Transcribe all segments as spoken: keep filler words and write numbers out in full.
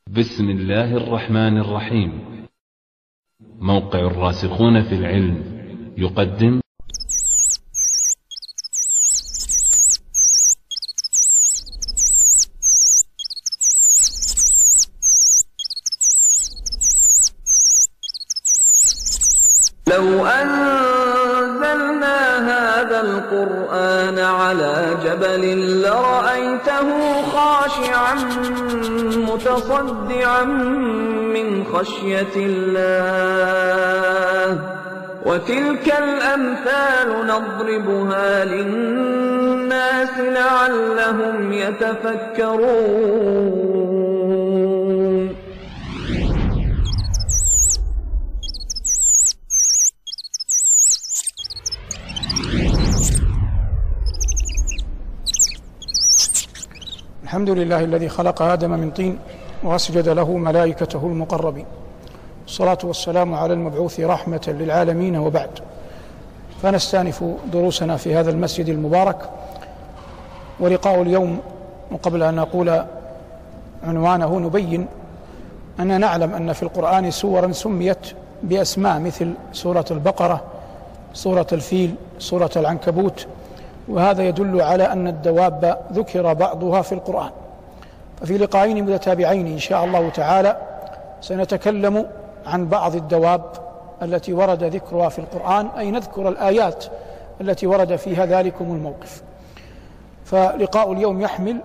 بسم الله الرحمن الرحيم. موقع الراسخون في العلم يقدم لو أنزلنا هذا القرآن على جبل لرأيته خاشعا متصدعا من خشية الله وتلك الأمثال نضربها للناس لعلهم يتفكرون. الحمد لله الذي خلق آدم من طين وأسجد له ملائكته المقربين، الصلاة والسلام على المبعوث رحمة للعالمين، وبعد. فنستأنف دروسنا في هذا المسجد المبارك، ولقاء اليوم وقبل أن نقول عنوانه نبين أننا نعلم أن في القرآن سورا سميت بأسماء مثل سورة البقرة، سورة الفيل، سورة العنكبوت، وهذا يدل على أن الدواب ذكر بعضها في القرآن. ففي لقاءين متتابعين إن شاء الله تعالى سنتكلم عن بعض الدواب التي ورد ذكرها في القرآن، أي نذكر الآيات التي ورد فيها ذلكم الموقف. فلقاء اليوم يحمل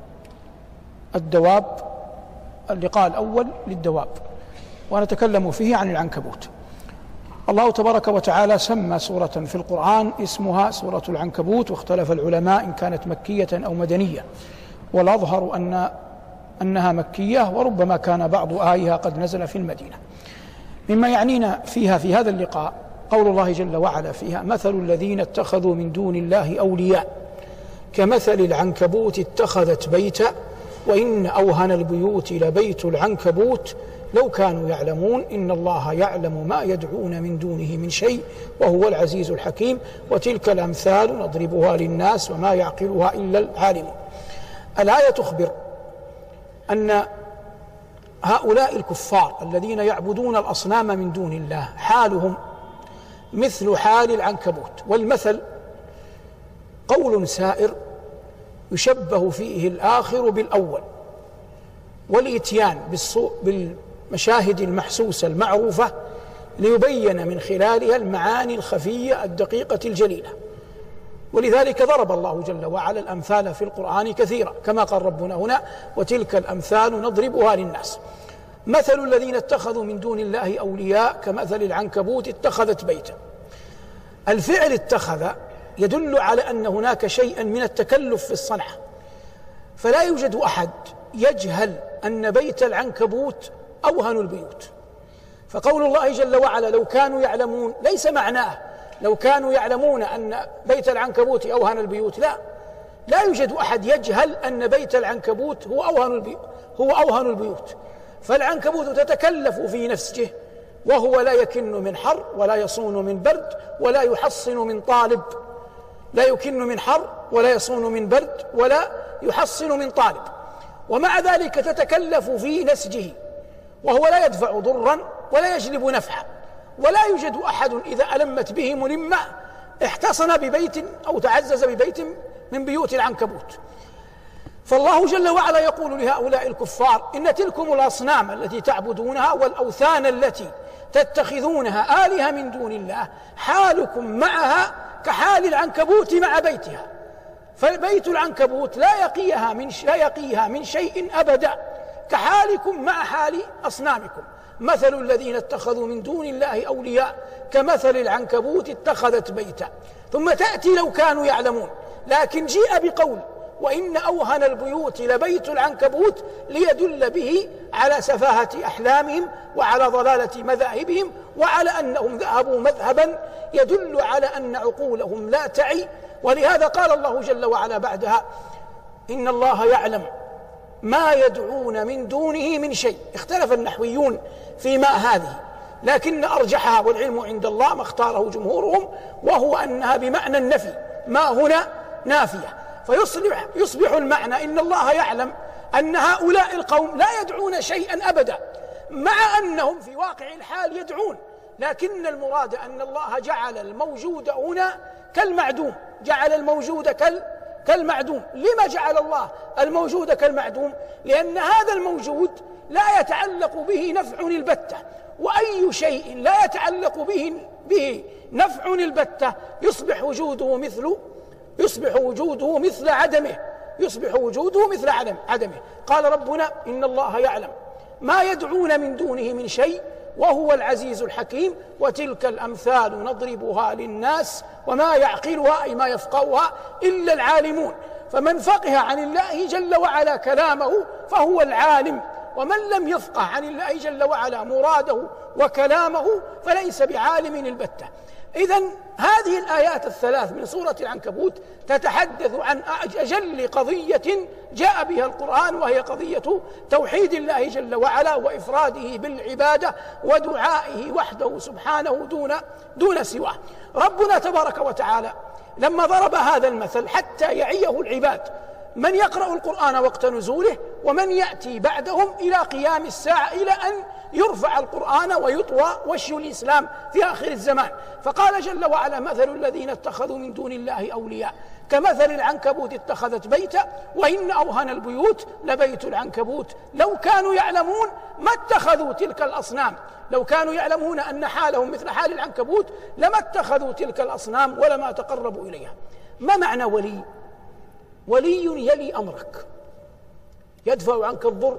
الدواب، اللقاء الأول للدواب، ونتكلم فيه عن العنكبوت. الله تبارك وتعالى سمى سورة في القرآن اسمها سورة العنكبوت، واختلف العلماء إن كانت مكية أو مدنية، والأظهر أن أنها مكية، وربما كان بعض آيها قد نزل في المدينة. مما يعنينا فيها في هذا اللقاء قول الله جل وعلا فيها: مثل الذين اتخذوا من دون الله أولياء كمثل العنكبوت اتخذت بيتا وإن أوهن البيوت لبيت العنكبوت لو كانوا يعلمون إن الله يعلم ما يدعون من دونه من شيء وهو العزيز الحكيم وتلك الأمثال نضربها للناس وما يعقلها إلا العالمون. الآية تخبر أن هؤلاء الكفار الذين يعبدون الأصنام من دون الله حالهم مثل حال العنكبوت، والمثل قول سائر يشبه فيه الآخر بالأول، والإتيان بالمشاهد المحسوسة المعروفة ليبين من خلالها المعاني الخفية الدقيقة الجليلة. ولذلك ضرب الله جل وعلا الأمثال في القرآن كثيرا، كما قال ربنا هنا: وتلك الأمثال نضربها للناس. مثل الذين اتخذوا من دون الله أولياء كمثل العنكبوت اتخذت بيتا. الفعل اتخذ يدل على أن هناك شيئا من التكلف في الصنعة، فلا يوجد أحد يجهل أن بيت العنكبوت أوهن البيوت. فقول الله جل وعلا لو كانوا يعلمون ليس معناه لو كانوا يعلمون أن بيت العنكبوت أوهن البيوت، لا لا يوجد أحد يجهل أن بيت العنكبوت هو أوهن البيوت هو أوهن البيوت. فالعنكبوت تتكلف في نفسه، وهو لا يكن من حر ولا يصون من برد ولا يحصن من طالب، لا يكن من حر ولا يصون من برد ولا يحصن من طالب، ومع ذلك تتكلف في نسجه، وهو لا يدفع ضرا ولا يجلب نفعا، ولا يوجد أحد إذا ألمت به ملمة احتصن ببيت أو تعزز ببيت من بيوت العنكبوت. فالله جل وعلا يقول لهؤلاء الكفار: إن تلكم الأصنام التي تعبدونها والأوثان التي تتخذونها آلهة من دون الله حالكم معها كحال العنكبوت مع بيتها. فبيت العنكبوت لا يقيها من لا يقيها من شيء أبدا، كحالكم مع حال أصنامكم. مثل الذين اتخذوا من دون الله أولياء كمثل العنكبوت اتخذت بيتا، ثم تأتي لو كانوا يعلمون، لكن جيء بقول وإن أوهن البيوت لبيت العنكبوت ليدل به على سفاهة أحلامهم وعلى ضلالة مذاهبهم، وعلى أنهم ذهبوا مذهبا يدل على أن عقولهم لا تعي. ولهذا قال الله جل وعلا بعدها: إن الله يعلم ما يدعون من دونه من شيء. اختلف النحويون في ما هذه، لكن أرجحها والعلم عند الله ما اختاره جمهورهم، وهو أنها بمعنى النفي، ما هنا نافية، فيصبح يصبح المعنى إن الله يعلم أن هؤلاء القوم لا يدعون شيئا أبدا، مع أنهم في واقع الحال يدعون، لكن المراد أن الله جعل الموجود هنا كالمعدوم، جعل الموجود كال كالمعدوم. لما جعل الله الموجود كالمعدوم؟ لأن هذا الموجود لا يتعلق به نفع البتة، وأي شيء لا يتعلق به به نفع البتة يصبح وجوده مثل يصبح وجوده مثل عدمه يصبح وجوده مثل عدم عدمه. قال ربنا: إن الله يعلم ما يدعون من دونه من شيء وهو العزيز الحكيم وتلك الأمثال نضربها للناس وما يعقلها أي ما يفقهها إلا العالمون. فمن فقه عن الله جل وعلا كلامه فهو العالم، ومن لم يفقه عن الله جل وعلا مراده وكلامه فليس بعالم البتة. إذن هذه الآيات الثلاث من سورة العنكبوت تتحدث عن أجل قضية جاء بها القرآن، وهي قضية توحيد الله جل وعلا وإفراده بالعبادة ودعائه وحده سبحانه دون دون سواه. ربنا تبارك وتعالى لما ضرب هذا المثل حتى يعيه العباد، من يقرأ القرآن وقت نزوله ومن يأتي بعدهم إلى قيام الساعة، إلى أن يرفع القرآن ويطوى وشي الإسلام في آخر الزمان. فقال جل وعلا: مثل الذين اتخذوا من دون الله أولياء كمثل العنكبوت اتخذت بيتا وإن أوهن البيوت لبيت العنكبوت لو كانوا يعلمون ما اتخذوا تلك الأصنام. لو كانوا يعلمون أن حالهم مثل حال العنكبوت لما اتخذوا تلك الأصنام ولما تقربوا إليها. ما معنى ولي؟ ولي يلي أمرك، يدفع عنك الضر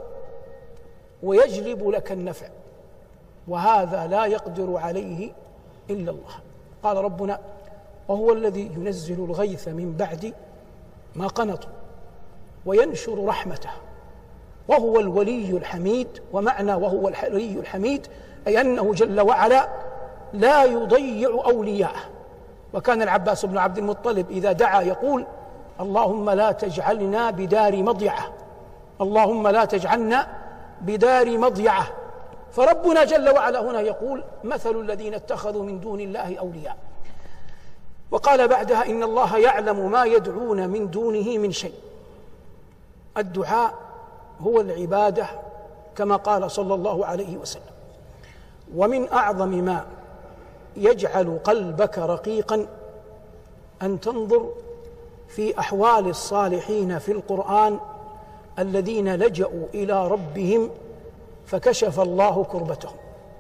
ويجلب لك النفع، وهذا لا يقدر عليه إلا الله. قال ربنا: وهو الذي ينزل الغيث من بعد ما قنطوا وينشر رحمته وهو الولي الحميد. ومعنى وهو الولي الحميد أي أنه جل وعلا لا يضيع أولياءه. وكان العباس بن عبد المطلب إذا دعا يقول: اللهم لا تجعلنا بدار مضيعة، اللهم لا تجعلنا بدار مضيعة. فربنا جل وعلا هنا يقول: مثل الذين اتخذوا من دون الله أولياء. وقال بعدها: إن الله يعلم ما يدعون من دونه من شيء. الدعاء هو العبادة كما قال صلى الله عليه وسلم. ومن أعظم ما يجعل قلبك رقيقا أن تنظر في أحوال الصالحين في القرآن الذين لجأوا إلى ربهم فكشف الله كربتهم،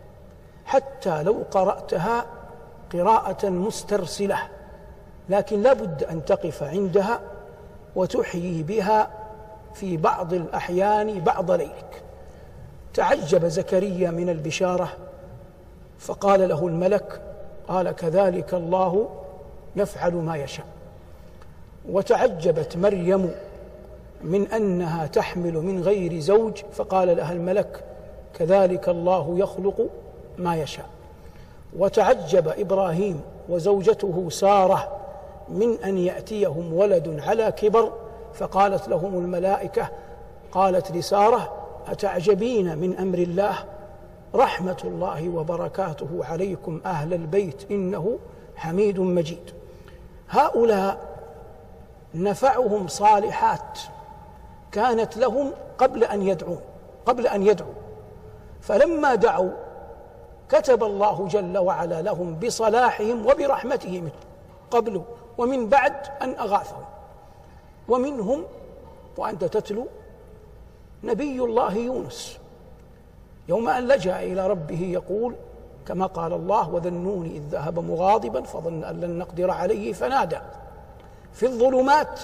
حتى لو قرأتها قراءة مسترسلة، لكن لا بد أن تقف عندها وتحيي بها في بعض الأحيان بعض ليلك. تعجب زكريا من البشارة فقال له الملك: قال كذلك الله يفعل ما يشاء. وتعجبت مريم من أنها تحمل من غير زوج فقال لها الملك: كذلك الله يخلق ما يشاء. وتعجب إبراهيم وزوجته سارة من أن يأتيهم ولد على كبر فقالت لهم الملائكة قالت لسارة: أتعجبين من أمر الله؟ رحمة الله وبركاته عليكم أهل البيت إنه حميد مجيد. هؤلاء نفعهم صالحات كانت لهم قبل أن يدعوا قبل أن يدعوا فلما دعوا كتب الله جل وعلا لهم بصلاحهم وبرحمته من قبل ومن بعد أن أغاثهم. ومنهم وأنت تتلو نبي الله يونس يوم أن لجأ إلى ربه يقول كما قال الله: وذا النون إذ ذهب مغاضبا فظن أن لن نقدر عليه فنادى في الظلمات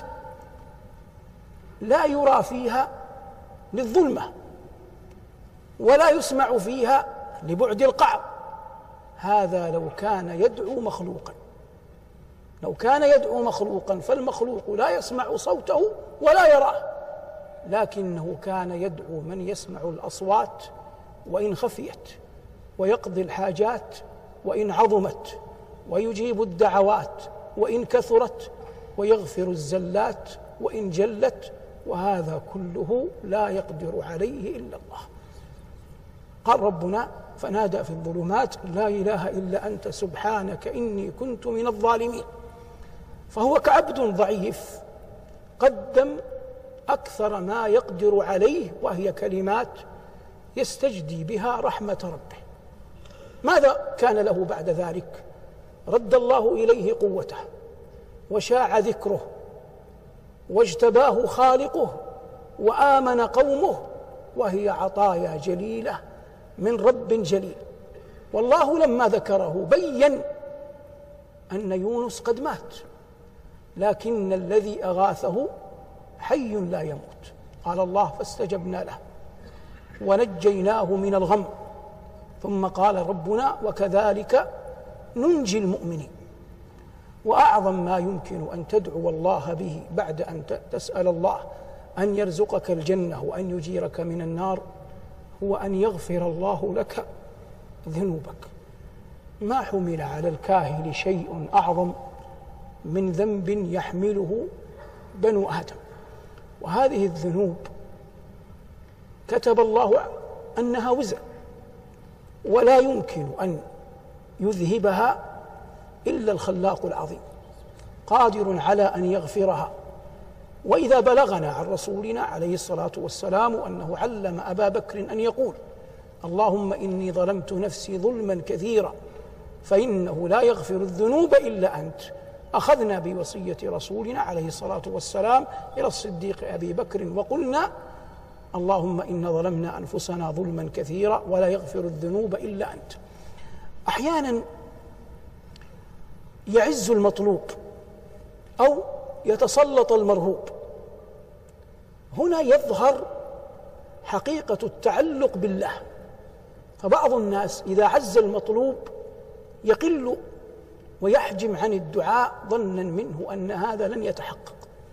لا يرى فيها للظلمة ولا يسمع فيها لبعد القعر. هذا لو كان يدعو مخلوقا لو كان يدعو مخلوقا فالمخلوق لا يسمع صوته ولا يراه، لكنه كان يدعو من يسمع الأصوات وإن خفيت، ويقضي الحاجات وإن عظمت، ويجيب الدعوات وإن كثرت، ويغفر الزلات وإن جلت، وهذا كله لا يقدر عليه إلا الله. قال ربنا: فنادى في الظلمات لا إله إلا أنت سبحانك إني كنت من الظالمين. فهو كعبد ضعيف قدم أكثر ما يقدر عليه، وهي كلمات يستجدي بها رحمة ربه. ماذا كان له بعد ذلك؟ رد الله إليه قوته، وشاع ذكره، واجتباه خالقه، وآمن قومه، وهي عطايا جليلة من رب جليل. والله لما ذكره بين أن يونس قد مات، لكن الذي أغاثه حي لا يموت. قال الله: فاستجبنا له ونجيناه من الغم. ثم قال ربنا: وكذلك ننجي المؤمنين. وأعظم ما يمكن أن تدعو الله به بعد أن تسأل الله أن يرزقك الجنة وأن يجيرك من النار هو أن يغفر الله لك ذنوبك. ما حمل على الكاهل شيء أعظم من ذنب يحمله بنو آدم، وهذه الذنوب كتب الله أنها وزر، ولا يمكن أن يذهبها إلا الخلاق العظيم، قادر على أن يغفرها. وإذا بلغنا عن رسولنا عليه الصلاة والسلام أنه علم أبا بكر أن يقول: اللهم إني ظلمت نفسي ظلما كثيرا فإنه لا يغفر الذنوب إلا أنت، أخذنا بوصية رسولنا عليه الصلاة والسلام إلى الصديق أبي بكر وقلنا: اللهم إن ظلمنا أنفسنا ظلما كثيرا ولا يغفر الذنوب إلا أنت. أحيانا يعز المطلوب أو يتسلط المرهوب، هنا يظهر حقيقة التعلق بالله. فبعض الناس إذا عز المطلوب يقل ويحجم عن الدعاء ظنا منه أن هذا لن يتحقق،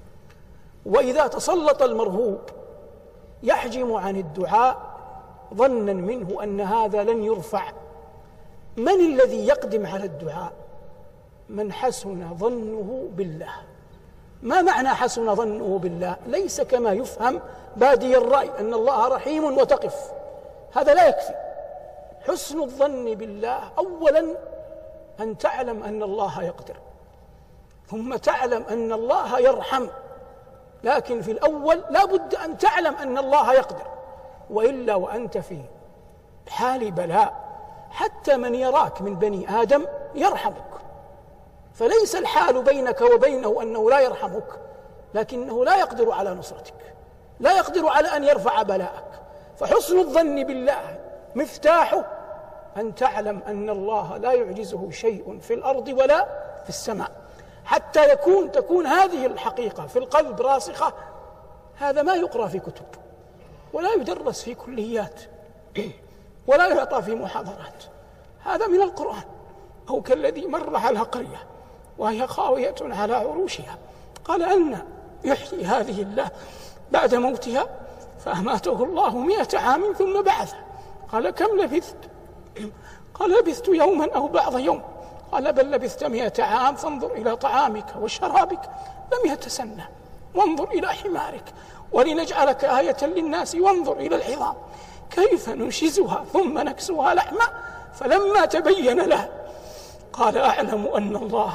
وإذا تسلط المرهوب يحجم عن الدعاء ظنا منه أن هذا لن يرفع. من الذي يقدم على الدعاء؟ من حسن ظنه بالله. ما معنى حسن ظنه بالله؟ ليس كما يفهم بادي الرأي أن الله رحيم وتقف، هذا لا يكفي. حسن الظن بالله أولا أن تعلم أن الله يقدر، ثم تعلم أن الله يرحم، لكن في الأول لا بد أن تعلم أن الله يقدر، وإلا وأنت في حال بلاء حتى من يراك من بني آدم يرحمك. فليس الحال بينك وبينه أنه لا يرحمك، لكنه لا يقدر على نصرتك، لا يقدر على أن يرفع بلاءك. فحسن الظن بالله مفتاحه أن تعلم أن الله لا يعجزه شيء في الأرض ولا في السماء، حتى يكون تكون هذه الحقيقة في القلب راسخة. هذا ما يقرأ في كتب، ولا يدرس في كليات، ولا يعطى في محاضرات، هذا من القرآن. أو كالذي مر على قرية وهي خاوية على عروشها قال: أن يحيي هذه الله بعد موتها؟ فأماته الله مئة عام ثم بعثه. قال: كم لبثت؟ قال: لبثت يوما أو بعض يوم. قال: بل لبثت مئة عام، فانظر إلى طعامك وشرابك لم يتسنى، وانظر إلى حمارك، ولنجعلك آية للناس، وانظر إلى العظام كيف ننشزها ثم نكسوها لحما. فلما تبين له قال: أعلم أن الله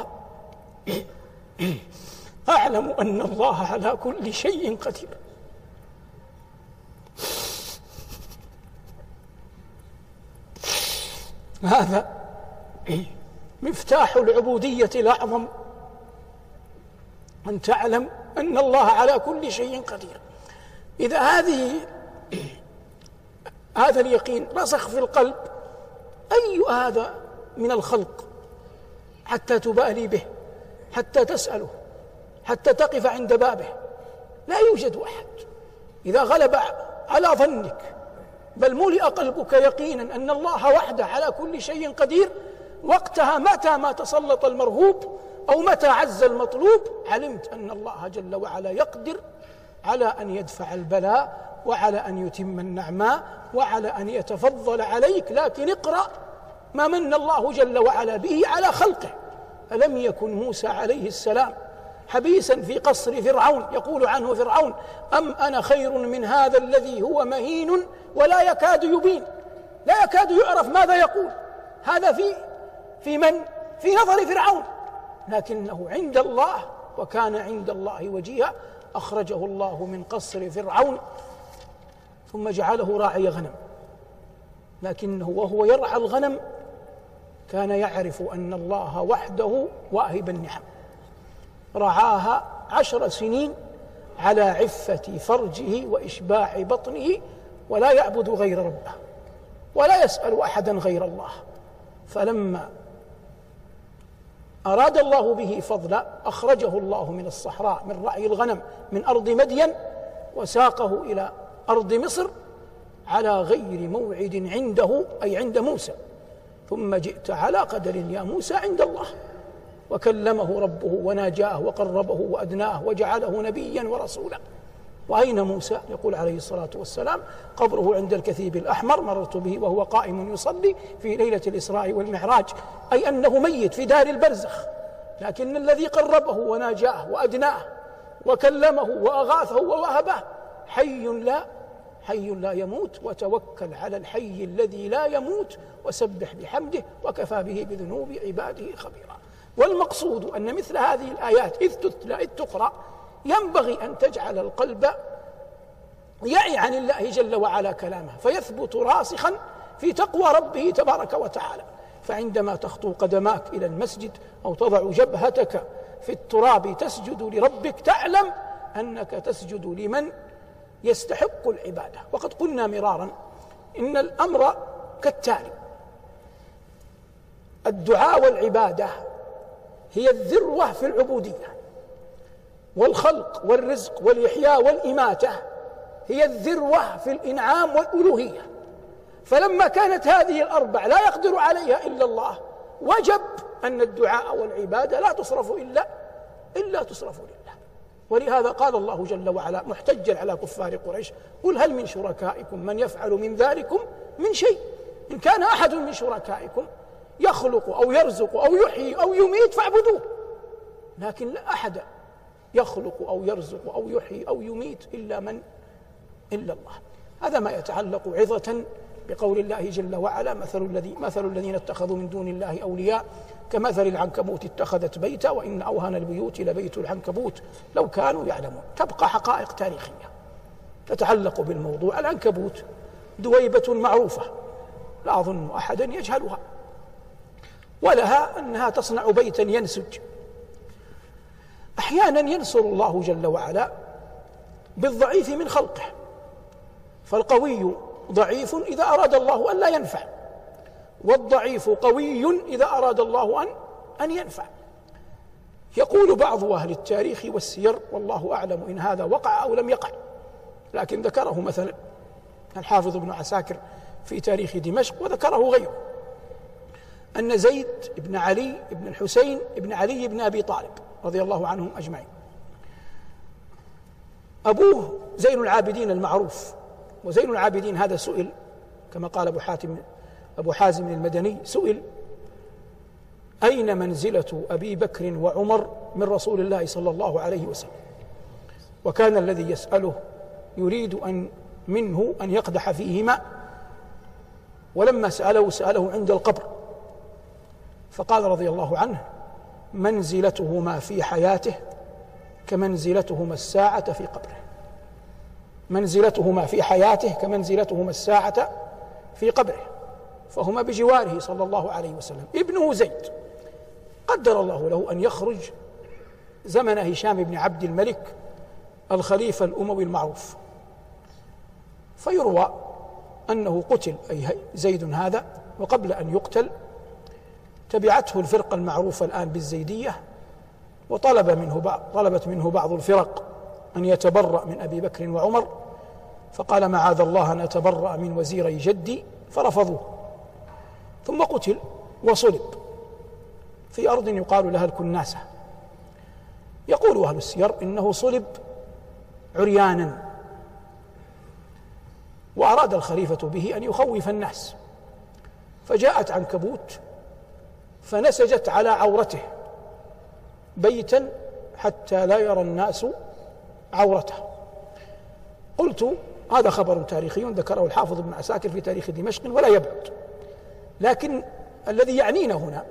أعلم أن الله على كل شيء قدير. هذا مفتاح العبودية الأعظم، أن تعلم أن الله على كل شيء قدير. إذا هذه هذا اليقين رسخ في القلب، أي هذا من الخلق حتى تبالي به، حتى تسأله، حتى تقف عند بابه؟ لا يوجد أحد. إذا غلب على ظنك بل ملئ قلبك يقينا أن الله وحده على كل شيء قدير، وقتها متى ما تسلط المرهوب أو متى عز المطلوب علمت أن الله جل وعلا يقدر على أن يدفع البلاء، وعلى أن يتم النعماء، وعلى أن يتفضل عليك. لكن اقرأ ما من الله جل وعلا به على خلقه. ألم يكن موسى عليه السلام حبيسا في قصر فرعون، يقول عنه فرعون: أم أنا خير من هذا الذي هو مهين ولا يكاد يبين، لا يكاد يعرف ماذا يقول. هذا في في من؟ في نظر فرعون، لكنه عند الله وكان عند الله وجيها. أخرجه الله من قصر فرعون ثم جعله راعي غنم، لكنه وهو يرعى الغنم كان يعرف أن الله وحده واهب النعم، رعاها عشر سنين على عفة فرجه وإشباع بطنه، ولا يعبد غير ربه ولا يسأل أحدا غير الله. فلما أراد الله به فضلا أخرجه الله من الصحراء من رعي الغنم من أرض مدين وساقه إلى أرض مصر على غير موعد عنده أي عند موسى، ثم جئت على قدر يا موسى عند الله، وكلمه ربه وناجاه وقربه وأدناه وجعله نبيا ورسولا. وأين موسى؟ يقول عليه الصلاة والسلام: قبره عند الكثيب الأحمر، مررت به وهو قائم يصلي في ليلة الإسراء والمعراج، أي أنه ميت في دار البرزخ، لكن الذي قربه وناجاه وأدناه وكلمه وأغاثه ووهبه حي لا حي لا يموت، وتوكل على الحي الذي لا يموت وسبح بحمده وكفى به بذنوب عباده خبيرا. والمقصود أن مثل هذه الآيات إذ تتلى إذ تقرأ ينبغي أن تجعل القلب يعي عن الله جل وعلا كلامه، فيثبت راسخا في تقوى ربه تبارك وتعالى. فعندما تخطو قدماك إلى المسجد أو تضع جبهتك في التراب تسجد لربك تعلم أنك تسجد لمن يستحق العبادة. وقد قلنا مرارا إن الأمر كالتالي: الدعاء والعبادة هي الذروة في العبودية، والخلق والرزق والإحياء والإماتة هي الذروة في الإنعام والألوهية. فلما كانت هذه الأربع لا يقدر عليها إلا الله وجب أن الدعاء والعبادة لا تصرف إلا إلا تصرف لله. ولهذا قال الله جل وعلا محتجا على كفار قريش: قل هل من شركائكم من يفعل من ذلكم من شيء؟ إن كان أحد من شركائكم يخلق أو يرزق أو يحيي أو يميت فاعبدوه، لكن لا أحد يخلق أو يرزق أو يحيي أو يميت إلا من إلا الله. هذا ما يتعلق عظة بقول الله جل وعلا: مثل الذي مثل الذين اتخذوا من دون الله أولياء كمثل العنكبوت اتخذت بيتا وإن أوهن البيوت لبيت العنكبوت لو كانوا يعلمون. تبقى حقائق تاريخية تتعلق بالموضوع. العنكبوت دويبة معروفة لا أظن أحدا يجهلها، ولها أنها تصنع بيتا ينسج. أحيانا ينصر الله جل وعلا بالضعيف من خلقه، فالقوي ضعيف إذا أراد الله أن لا ينفع، والضعيف قوي إذا أراد الله أن أن ينفع. يقول بعض أهل التاريخ والسير والله أعلم إن هذا وقع أو لم يقع، لكن ذكره مثلا الحافظ ابن عساكر في تاريخ دمشق وذكره غيره، أن زيد بن علي بن الحسين بن علي بن أبي طالب رضي الله عنهم أجمعين أبوه زين العابدين المعروف، وزين العابدين هذا سئل كما قال أبو حاتم أبو حازم المدني سئل: أين منزلة أبي بكر وعمر من رسول الله صلى الله عليه وسلم؟ وكان الذي يسأله يريد أن منه أن يقدح فيهما، ولما سأله سأله عند القبر، فقال رضي الله عنه: منزلتهما في حياته كمنزلتهما الساعة في قبره. منزلتهما في حياته كمنزلتهما الساعة في قبره، فهما بجواره صلى الله عليه وسلم. ابنه زيد قدر الله له أن يخرج زمن هشام بن عبد الملك الخليفة الأموي المعروف، فيروى أنه قتل أي زيد هذا، وقبل أن يقتل تبعته الفرقة المعروفة الآن بالزيدية، وطلب منه بعض طلبت منه بعض الفرق أن يتبرأ من أبي بكر وعمر، فقال: معاذ الله أن أتبرأ من وزيري جدي، فرفضوه. ثم قتل وصلب في أرض يقال لها الكناسة. يقول أهل السير إنه صلب عريانا، وأراد الخليفة به أن يخوف الناس، فجاءت عنكبوت فنسجت على عورته بيتا حتى لا يرى الناس عورته. قلت: هذا خبر تاريخي ذكره الحافظ ابن عساكر في تاريخ دمشق ولا يبعد، لكن الذي يعنينا هنا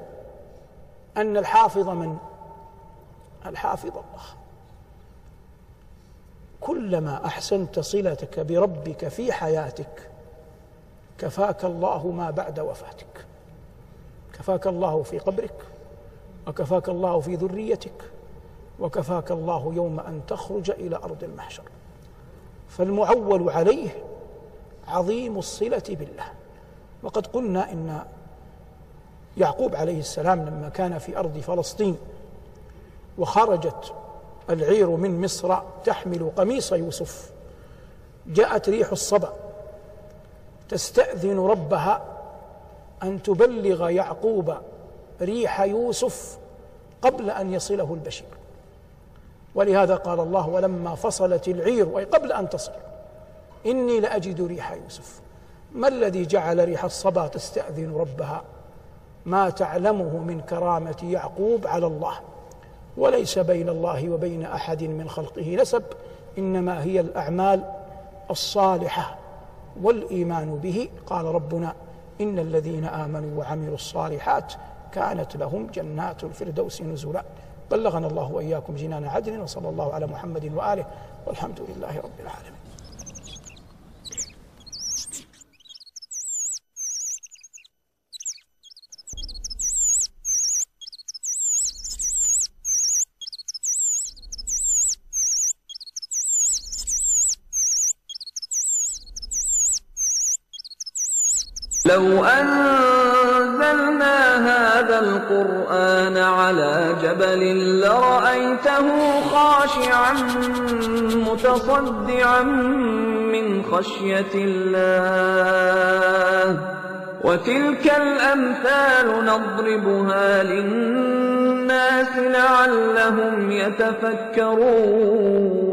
أن الحافظ من الحافظ الله، كلما أحسنت صلتك بربك في حياتك كفاك الله ما بعد وفاتك، كفاك الله في قبرك، وكفاك الله في ذريتك، وكفاك الله يوم أن تخرج إلى أرض المحشر. فالمعول عليه عظيم الصلة بالله. وقد قلنا إن يعقوب عليه السلام لما كان في أرض فلسطين وخرجت العير من مصر تحمل قميص يوسف، جاءت ريح الصبا تستأذن ربها أن تبلغ يعقوب ريح يوسف قبل أن يصله البشير، ولهذا قال الله: ولما فصلت العير، أي قبل أن تصل، إني لأجد ريح يوسف. ما الذي جعل ريح الصبا تستأذن ربها؟ ما تعلمه من كرامة يعقوب على الله، وليس بين الله وبين أحد من خلقه نسب، إنما هي الأعمال الصالحة والإيمان به. قال ربنا: إن الذين آمنوا وعملوا الصالحات كانت لهم جنات الفردوس نزلا. بلغنا الله وإياكم جنان عدن، وصلى الله على محمد وآله، والحمد لله رب العالمين. لو أنزلنا هذا القرآن على جبل لرأيته خاشعا متصدعا من خشية الله. وتلك الأمثال نضربها للناس لعلهم يتفكرون.